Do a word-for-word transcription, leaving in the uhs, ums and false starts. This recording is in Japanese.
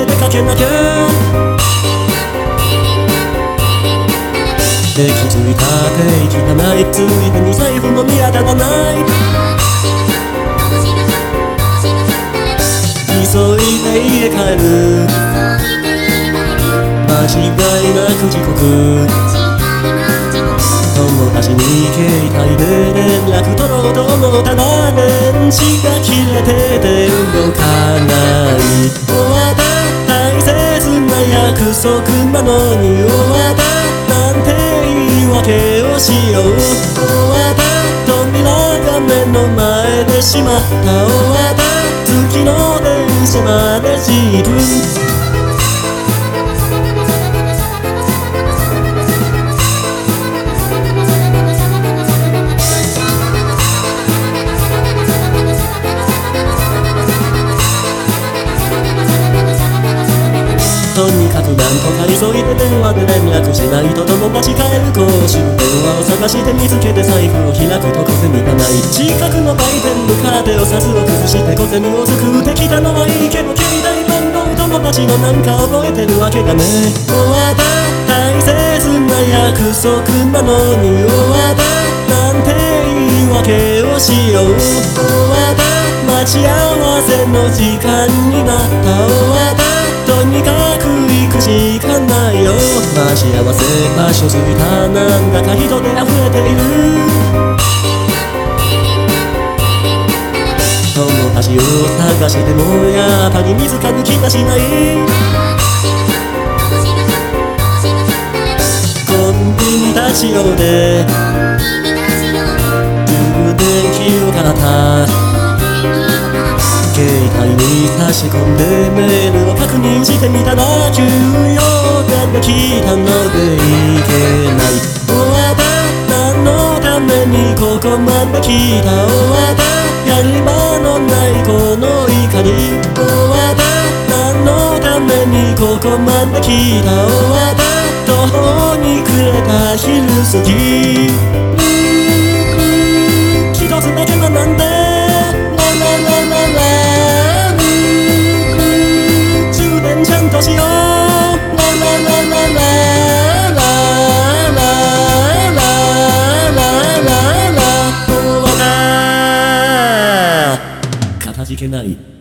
出かけなきゃ。で気づいたって汚いついでに財布も見当たらない。急いで家帰る、間違いなく時刻。友達に携帯で連絡取ろうと思ったら電池が切れてて動かない。終わった大切な約束なのに終わったなんて言い訳をしよう。終わった扉が目の前で閉まった。終わった月の電車までじゅっぷん。とにかくなんとか急いで電話で連絡しないと友達帰る講習。電話を探して見つけて財布を開くと小銭がない。近くの売店向かってお札を崩して小銭をすくってきたのはいいけど、携帯番号友達のなんか覚えてるわけがねえ。終わった大切な約束なのに終わったなんて言い訳をしよう。終わった待ち合わせの時間になった。終わったとにかく行くしかないよ。待ち合わせ場所着いた。なんだか人で溢れている。友達を探してもやっぱり見つかる気がしない。コンビニ立ち寄って充電器を買った。携帯に差し込んでメールを確認してみたら急用ができたのでいけない。終わった何のためにここまで来た。終わったやり場のないこの怒り。終わった何のためにここまで来た。終わった途方に暮れた昼過ぎ。一つだけ学んでしよう。ラララララララララララ。かたじけない。